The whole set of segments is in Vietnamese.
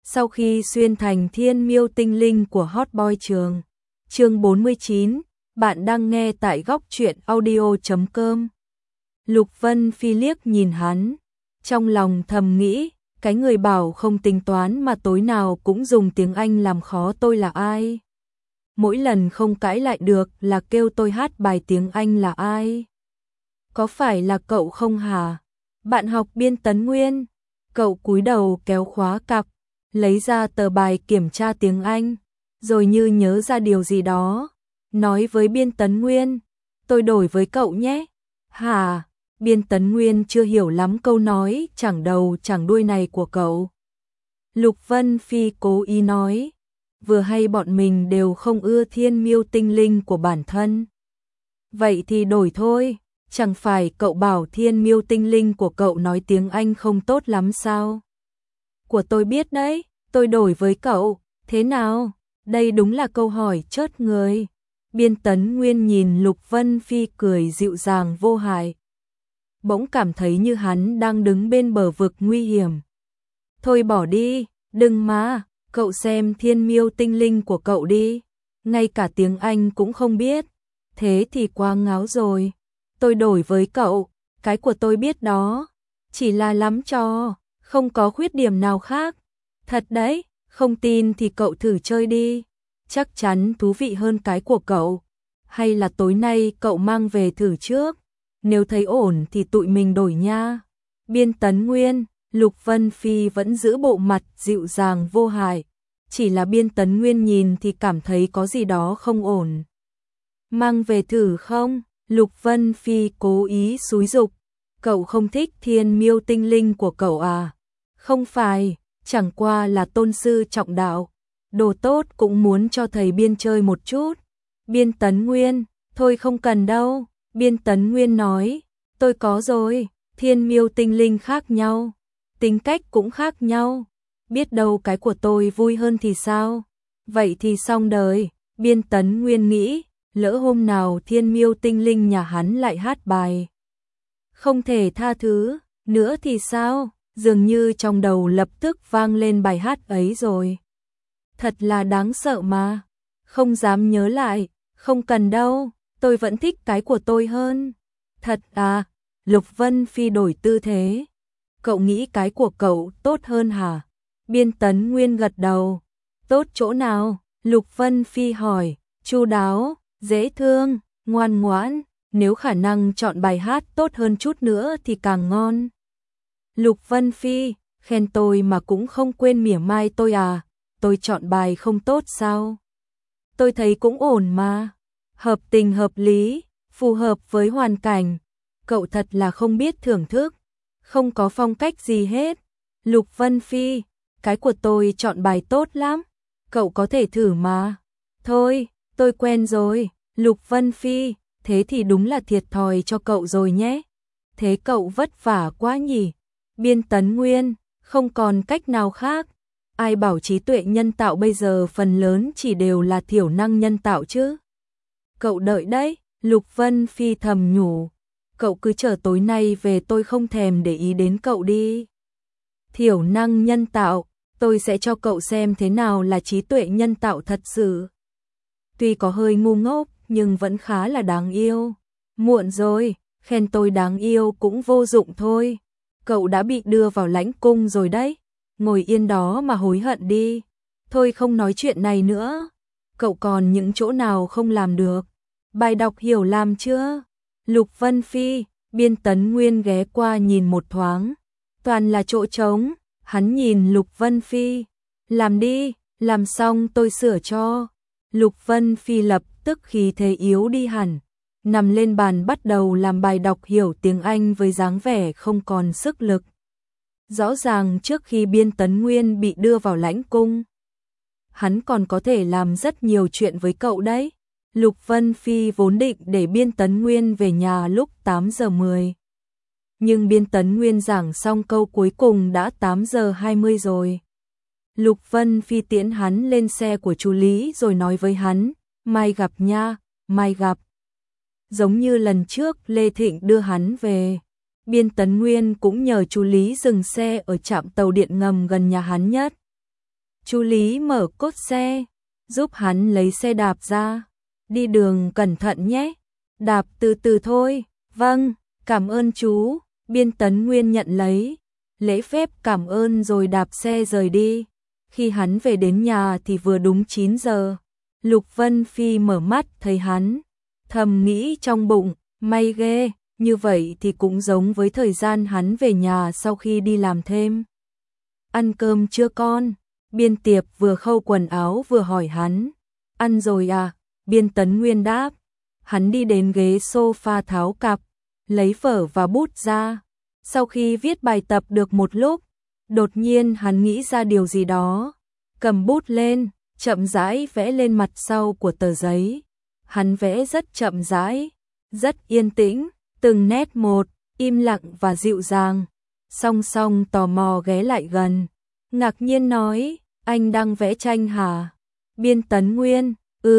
Sau khi xuyên thành thiên miêu tinh linh của Hot Boy Trường. Chương 49, bạn đang nghe tại góc truyện audio.com. Lục Vân Phi liếc nhìn hắn, trong lòng thầm nghĩ, cái người bảo không tính toán mà tối nào cũng dùng tiếng Anh làm khó tôi là ai? Mỗi lần không cãi lại được là kêu tôi hát bài tiếng Anh là ai? Có phải là cậu không hả? Bạn học Biên Tấn Nguyên. Cậu cúi đầu kéo khóa cặp, lấy ra tờ bài kiểm tra tiếng Anh, rồi như nhớ ra điều gì đó, nói với Biên Tấn Nguyên, tôi đổi với cậu nhé. Hả? Biên Tấn Nguyên chưa hiểu lắm câu nói chẳng đầu chẳng đuôi này của cậu. Lục Vân Phi cố ý nói, vừa hay bọn mình đều không ưa thiên miêu tinh linh của bản thân. Vậy thì đổi thôi, chẳng phải cậu bảo thiên miêu tinh linh của cậu nói tiếng Anh không tốt lắm sao? Của tôi biết đấy, tôi đổi với cậu, thế nào? Đây đúng là câu hỏi chớt người. Biên Tấn Nguyên nhìn Lục Vân Phi cười dịu dàng vô hại. Bỗng cảm thấy như hắn đang đứng bên bờ vực nguy hiểm. Thôi bỏ đi, đừng mà, cậu xem thiên miêu tinh linh của cậu đi. Ngay cả tiếng Anh cũng không biết. Thế thì quá ngáo rồi. Tôi đổi với cậu, cái của tôi biết đó. Chỉ là lắm trò, không có khuyết điểm nào khác. Thật đấy, không tin thì cậu thử chơi đi. Chắc chắn thú vị hơn cái của cậu. Hay là tối nay cậu mang về thử trước. Nếu thấy ổn thì tụi mình đổi nha. Biên Tấn Nguyên, Lục Vân Phi vẫn giữ bộ mặt dịu dàng vô hại. Chỉ là Biên Tấn Nguyên nhìn thì cảm thấy có gì đó không ổn. Mang về thử không? Lục Vân Phi cố ý xúi giục. Cậu không thích thiên miêu tinh linh của cậu à? Không phải, chẳng qua là tôn sư trọng đạo. Đồ tốt cũng muốn cho thầy Biên chơi một chút. Biên Tấn Nguyên, thôi không cần đâu. Biên Tấn Nguyên nói, tôi có rồi, thiên miêu tinh linh khác nhau. Tính cách cũng khác nhau. Biết đâu cái của tôi vui hơn thì sao? Vậy thì xong đời. Biên Tấn Nguyên nghĩ, lỡ hôm nào thiên miêu tinh linh nhà hắn lại hát bài không thể tha thứ nữa thì sao? Dường như trong đầu lập tức vang lên bài hát ấy rồi. Thật là đáng sợ mà. Không dám nhớ lại. Không cần đâu. Tôi vẫn thích cái của tôi hơn. Thật à? Lục Vân Phi đổi tư thế. Cậu nghĩ cái của cậu tốt hơn hả? Biên Tấn Nguyên gật đầu. Tốt chỗ nào? Lục Vân Phi hỏi. Chu đáo, dễ thương, ngoan ngoãn. Nếu khả năng chọn bài hát tốt hơn chút nữa thì càng ngon. Lục Vân Phi, khen tôi mà cũng không quên mỉa mai tôi à? Tôi chọn bài không tốt sao? Tôi thấy cũng ổn mà. Hợp tình hợp lý, phù hợp với hoàn cảnh. Cậu thật là không biết thưởng thức. Không có phong cách gì hết. Lục Vân Phi, cái của tôi chọn bài tốt lắm. Cậu có thể thử mà. Thôi, tôi quen rồi. Lục Vân Phi, thế thì đúng là thiệt thòi cho cậu rồi nhé. Thế cậu vất vả quá nhỉ. Biên Tấn Nguyên, không còn cách nào khác. Ai bảo trí tuệ nhân tạo bây giờ phần lớn chỉ đều là thiểu năng nhân tạo chứ. Cậu đợi đấy, Lục Vân Phi thầm nhủ. Cậu cứ chờ tối nay về tôi không thèm để ý đến cậu đi. Thiểu năng nhân tạo, tôi sẽ cho cậu xem thế nào là trí tuệ nhân tạo thật sự. Tuy có hơi ngu ngốc, nhưng vẫn khá là đáng yêu. Muộn rồi, khen tôi đáng yêu cũng vô dụng thôi. Cậu đã bị đưa vào lãnh cung rồi đấy. Ngồi yên đó mà hối hận đi. Thôi không nói chuyện này nữa. Cậu còn những chỗ nào không làm được? Bài đọc hiểu làm chưa? Lục Vân Phi, Biên Tấn Nguyên ghé qua nhìn một thoáng. Toàn là chỗ trống. Hắn nhìn Lục Vân Phi. Làm đi, làm xong tôi sửa cho. Lục Vân Phi lập tức khí thế yếu đi hẳn. Nằm lên bàn bắt đầu làm bài đọc hiểu tiếng Anh với dáng vẻ không còn sức lực. Rõ ràng trước khi Biên Tấn Nguyên bị đưa vào lãnh cung, hắn còn có thể làm rất nhiều chuyện với cậu đấy. Lục Vân Phi vốn định để Biên Tấn Nguyên về nhà lúc 8 giờ 10. Nhưng Biên Tấn Nguyên giảng xong câu cuối cùng đã 8 giờ 20 rồi. Lục Vân Phi tiễn hắn lên xe của chú Lý rồi nói với hắn, mai gặp nha, mai gặp. Giống như lần trước Lê Thịnh đưa hắn về. Biên Tấn Nguyên cũng nhờ chú Lý dừng xe ở trạm tàu điện ngầm gần nhà hắn nhất. Chú Lý mở cốp xe, giúp hắn lấy xe đạp ra. Đi đường cẩn thận nhé. Đạp từ từ thôi. Vâng, cảm ơn chú. Biên Tấn Nguyên nhận lấy, lễ phép cảm ơn rồi đạp xe rời đi. Khi hắn về đến nhà thì vừa đúng 9 giờ. Lục Vân Phi mở mắt thấy hắn, thầm nghĩ trong bụng, may ghê, như vậy thì cũng giống với thời gian hắn về nhà sau khi đi làm thêm. Ăn cơm chưa con? Biên Tiệp vừa khâu quần áo vừa hỏi hắn. Ăn rồi à? Biên Tấn Nguyên đáp. Hắn đi đến ghế sofa tháo cặp, lấy phở và bút ra. Sau khi viết bài tập được một lúc, đột nhiên hắn nghĩ ra điều gì đó. Cầm bút lên, chậm rãi vẽ lên mặt sau của tờ giấy. Hắn vẽ rất chậm rãi, rất yên tĩnh, từng nét một, im lặng và dịu dàng. Song Song tò mò ghé lại gần, ngạc nhiên nói, anh đang vẽ tranh hả? Biên Tấn Nguyên,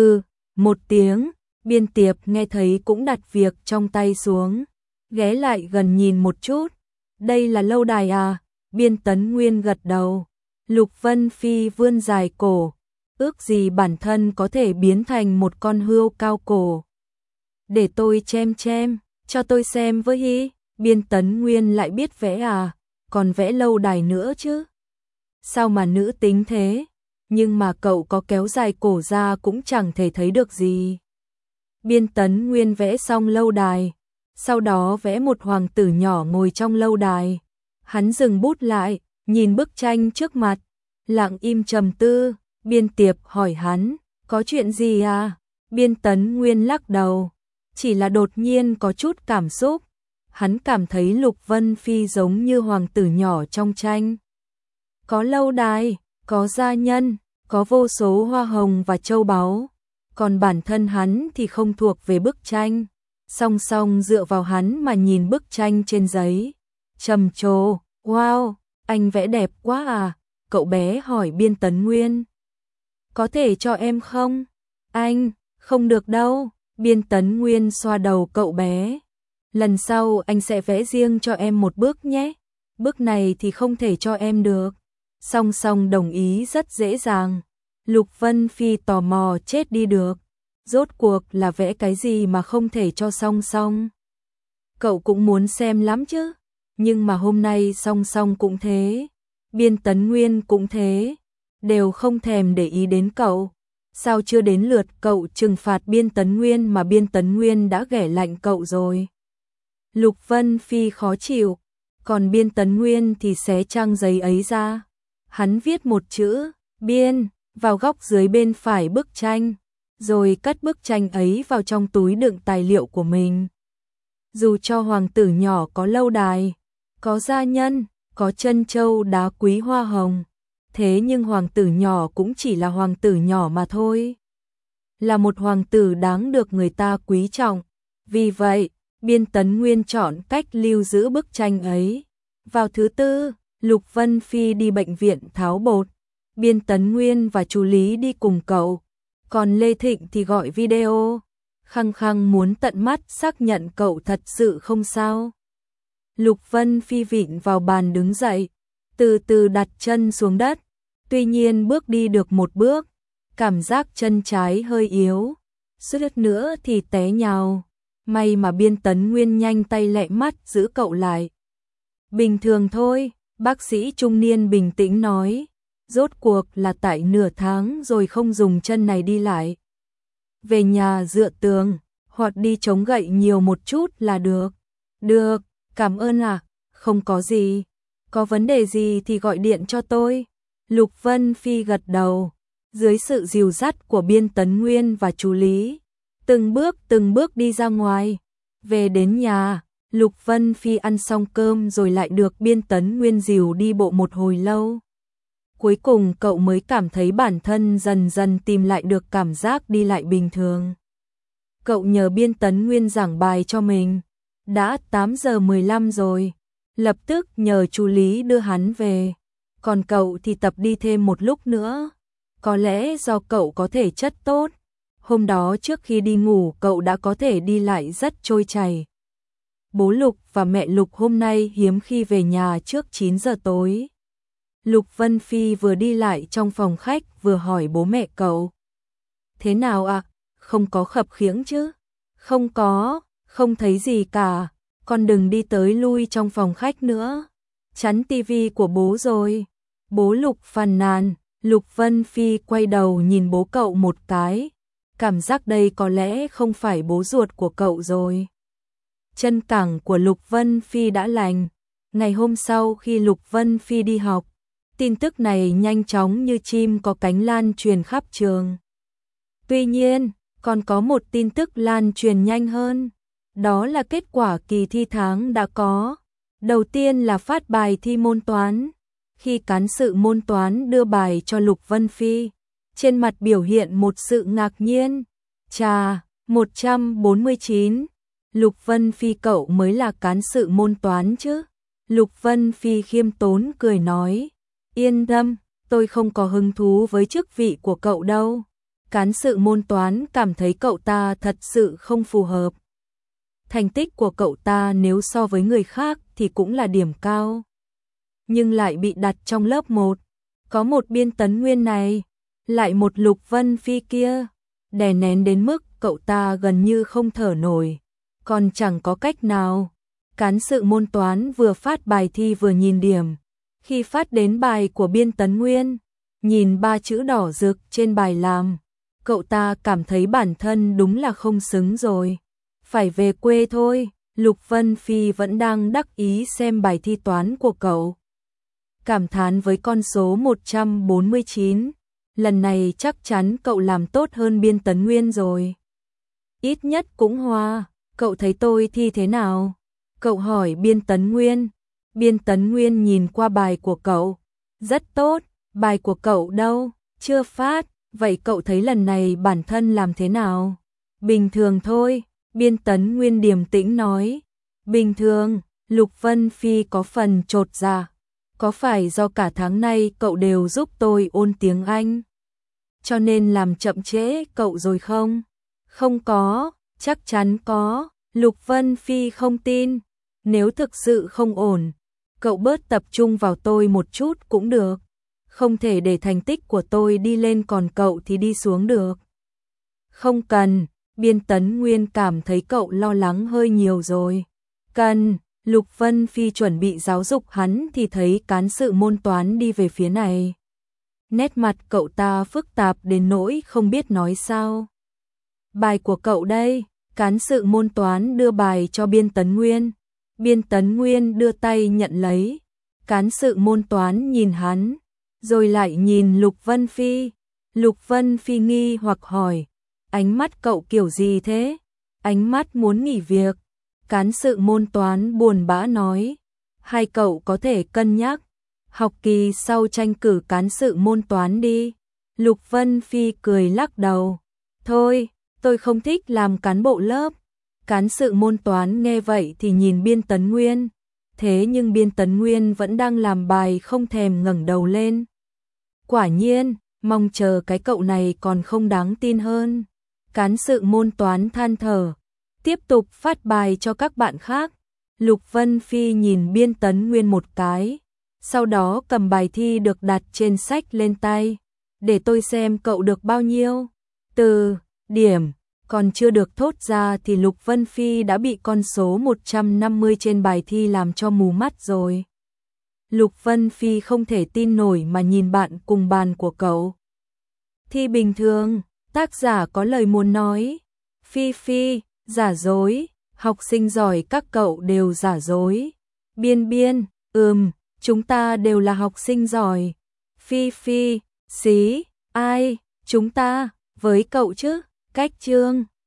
một tiếng. Biên Tiệp nghe thấy cũng đặt việc trong tay xuống, ghé lại gần nhìn một chút. Đây là lâu đài à? Biên Tấn Nguyên gật đầu. Lục Vân Phi vươn dài cổ, ước gì bản thân có thể biến thành một con hươu cao cổ. Để tôi xem, cho tôi xem với hi. Biên Tấn Nguyên lại biết vẽ à? Còn vẽ lâu đài nữa chứ? Sao mà nữ tính thế? Nhưng mà cậu có kéo dài cổ ra cũng chẳng thể thấy được gì. Biên Tấn Nguyên vẽ xong lâu đài, sau đó vẽ một hoàng tử nhỏ ngồi trong lâu đài. Hắn dừng bút lại, nhìn bức tranh trước mặt, lặng im trầm tư. Biên Tiệp hỏi hắn, có chuyện gì à? Biên Tấn Nguyên lắc đầu, chỉ là đột nhiên có chút cảm xúc. Hắn cảm thấy Lục Vân Phi giống như hoàng tử nhỏ trong tranh. Có lâu đài, có gia nhân, có vô số hoa hồng và châu báu. Còn bản thân hắn thì không thuộc về bức tranh. Song Song dựa vào hắn mà nhìn bức tranh trên giấy. Trầm trồ, wow, anh vẽ đẹp quá à? Cậu bé hỏi Biên Tấn Nguyên. Có thể cho em không? Anh, không được đâu. Biên Tấn Nguyên xoa đầu cậu bé. Lần sau anh sẽ vẽ riêng cho em một bước nhé. Bước này thì không thể cho em được. Song Song đồng ý rất dễ dàng. Lục Vân Phi tò mò chết đi được. Rốt cuộc là vẽ cái gì mà không thể cho Song Song? Cậu cũng muốn xem lắm chứ. Nhưng mà hôm nay Song Song cũng thế. Biên Tấn Nguyên cũng thế. Đều không thèm để ý đến cậu. Sao chưa đến lượt cậu trừng phạt Biên Tấn Nguyên mà Biên Tấn Nguyên đã ghẻ lạnh cậu rồi? Lục Vân Phi khó chịu. Còn Biên Tấn Nguyên thì xé trang giấy ấy ra. Hắn viết một chữ, Biên, vào góc dưới bên phải bức tranh, rồi cất bức tranh ấy vào trong túi đựng tài liệu của mình. Dù cho hoàng tử nhỏ có lâu đài, có gia nhân, có trân châu đá quý hoa hồng, thế nhưng hoàng tử nhỏ cũng chỉ là hoàng tử nhỏ mà thôi. Là một hoàng tử đáng được người ta quý trọng. Vì vậy, Biên Tấn Nguyên chọn cách lưu giữ bức tranh ấy. Vào thứ tư, Lục Vân Phi đi bệnh viện tháo bột. Biên Tấn Nguyên và chú Lý đi cùng cậu. Còn Lê Thịnh thì gọi video. Khăng khăng muốn tận mắt xác nhận cậu thật sự không sao. Lục Vân Phi vịn vào bàn đứng dậy, từ từ đặt chân xuống đất. Tuy nhiên bước đi được một bước, cảm giác chân trái hơi yếu, suýt nữa thì té nhào. May mà Biên Tấn Nguyên nhanh tay lẹ mắt giữ cậu lại. Bình thường thôi, bác sĩ trung niên bình tĩnh nói. Rốt cuộc là tại nửa tháng rồi không dùng chân này đi lại. Về nhà dựa tường, hoặc đi chống gậy nhiều một chút là được. Được, cảm ơn ạ. Không có gì. Có vấn đề gì thì gọi điện cho tôi. Lục Vân Phi gật đầu. Dưới sự dìu dắt của Biên Tấn Nguyên và chú Lý, từng bước đi ra ngoài. Về đến nhà, Lục Vân Phi ăn xong cơm rồi lại được Biên Tấn Nguyên dìu đi bộ một hồi lâu. Cuối cùng cậu mới cảm thấy bản thân dần dần tìm lại được cảm giác đi lại bình thường. Cậu nhờ Biên Tấn Nguyên giảng bài cho mình. Đã 8:15 rồi. Lập tức nhờ chú Lý đưa hắn về. Còn cậu thì tập đi thêm một lúc nữa. Có lẽ do cậu có thể chất tốt. Hôm đó trước khi đi ngủ cậu đã có thể đi lại rất trôi chảy. Bố Lục và mẹ Lục hôm nay hiếm khi về nhà trước 9 giờ tối. Lục Vân Phi vừa đi lại trong phòng khách vừa hỏi bố mẹ cậu. Thế nào ạ? Không có khập khiễng chứ? Không có, không thấy gì cả. Con đừng đi tới lui trong phòng khách nữa. Chắn tivi của bố rồi. Bố Lục phàn nàn. Lục Vân Phi quay đầu nhìn bố cậu một cái. Cảm giác đây có lẽ không phải bố ruột của cậu rồi. Chân cẳng của Lục Vân Phi đã lành. Ngày hôm sau khi Lục Vân Phi đi học, tin tức này nhanh chóng như chim có cánh lan truyền khắp trường. Tuy nhiên, còn có một tin tức lan truyền nhanh hơn. Đó là kết quả kỳ thi tháng đã có. Đầu tiên là phát bài thi môn toán. Khi cán sự môn toán đưa bài cho Lục Vân Phi, trên mặt biểu hiện một sự ngạc nhiên. Chà, 149. Lục Vân Phi cậu mới là cán sự môn toán chứ? Lục Vân Phi khiêm tốn cười nói. Yên tâm, tôi không có hứng thú với chức vị của cậu đâu. Cán sự môn toán cảm thấy cậu ta thật sự không phù hợp. Thành tích của cậu ta nếu so với người khác thì cũng là điểm cao. Nhưng lại bị đặt trong lớp 1. Có một Biên Tấn Nguyên này, lại một Lục Vân Phi kia. Đè nén đến mức cậu ta gần như không thở nổi. Còn chẳng có cách nào. Cán sự môn toán vừa phát bài thi vừa nhìn điểm. Khi phát đến bài của Biên Tấn Nguyên, nhìn 3 chữ đỏ rực trên bài làm, cậu ta cảm thấy bản thân đúng là không xứng rồi. Phải về quê thôi. Lục Vân Phi vẫn đang đắc ý xem bài thi toán của cậu. Cảm thán với con số 149. Lần này chắc chắn cậu làm tốt hơn Biên Tấn Nguyên rồi. Ít nhất cũng hoa. Cậu thấy tôi thi thế nào? Cậu hỏi Biên Tấn Nguyên. Biên Tấn Nguyên nhìn qua bài của cậu. Rất tốt. Bài của cậu đâu? Chưa phát. Vậy cậu thấy lần này bản thân làm thế nào? Bình thường thôi. Biên Tấn Nguyên điềm tĩnh nói. Bình thường. Lục Vân Phi có phần chột dạ. Có phải do cả tháng nay cậu đều giúp tôi ôn tiếng Anh, cho nên làm chậm trễ cậu rồi không? Không có, chắc chắn có. Lục Vân Phi không tin. Nếu thực sự không ổn, cậu bớt tập trung vào tôi một chút cũng được. Không thể để thành tích của tôi đi lên còn cậu thì đi xuống được. Không cần. Biên Tấn Nguyên cảm thấy cậu lo lắng hơi nhiều rồi. Cần. Lục Vân Phi chuẩn bị giáo dục hắn thì thấy cán sự môn toán đi về phía này. Nét mặt cậu ta phức tạp đến nỗi không biết nói sao. Bài của cậu đây. Cán sự môn toán đưa bài cho Biên Tấn Nguyên. Biên Tấn Nguyên đưa tay nhận lấy. Cán sự môn toán nhìn hắn, rồi lại nhìn Lục Vân Phi. Lục Vân Phi nghi hoặc hỏi. Ánh mắt cậu kiểu gì thế? Ánh mắt muốn nghỉ việc. Cán sự môn toán buồn bã nói. Hai cậu có thể cân nhắc. Học kỳ sau tranh cử cán sự môn toán đi. Lục Vân Phi cười lắc đầu. Thôi, tôi không thích làm cán bộ lớp. Cán sự môn toán nghe vậy thì nhìn Biên Tấn Nguyên. Thế nhưng Biên Tấn Nguyên vẫn đang làm bài không thèm ngẩng đầu lên. Quả nhiên, mong chờ cái cậu này còn không đáng tin hơn. Cán sự môn toán than thở. Tiếp tục phát bài cho các bạn khác. Lục Vân Phi nhìn Biên Tấn Nguyên một cái. Sau đó cầm bài thi được đặt trên sách lên tay. Để tôi xem cậu được bao nhiêu. Từ điểm còn chưa được thốt ra thì Lục Vân Phi đã bị con số 150 trên bài thi làm cho mù mắt rồi. Lục Vân Phi không thể tin nổi mà nhìn bạn cùng bàn của cậu. Thi bình thường, tác giả có lời muốn nói. Phi Phi, giả dối, học sinh giỏi các cậu đều giả dối. Biên Biên, chúng ta đều là học sinh giỏi. Phi Phi, xí, ai, chúng ta, với cậu chứ, cách chương.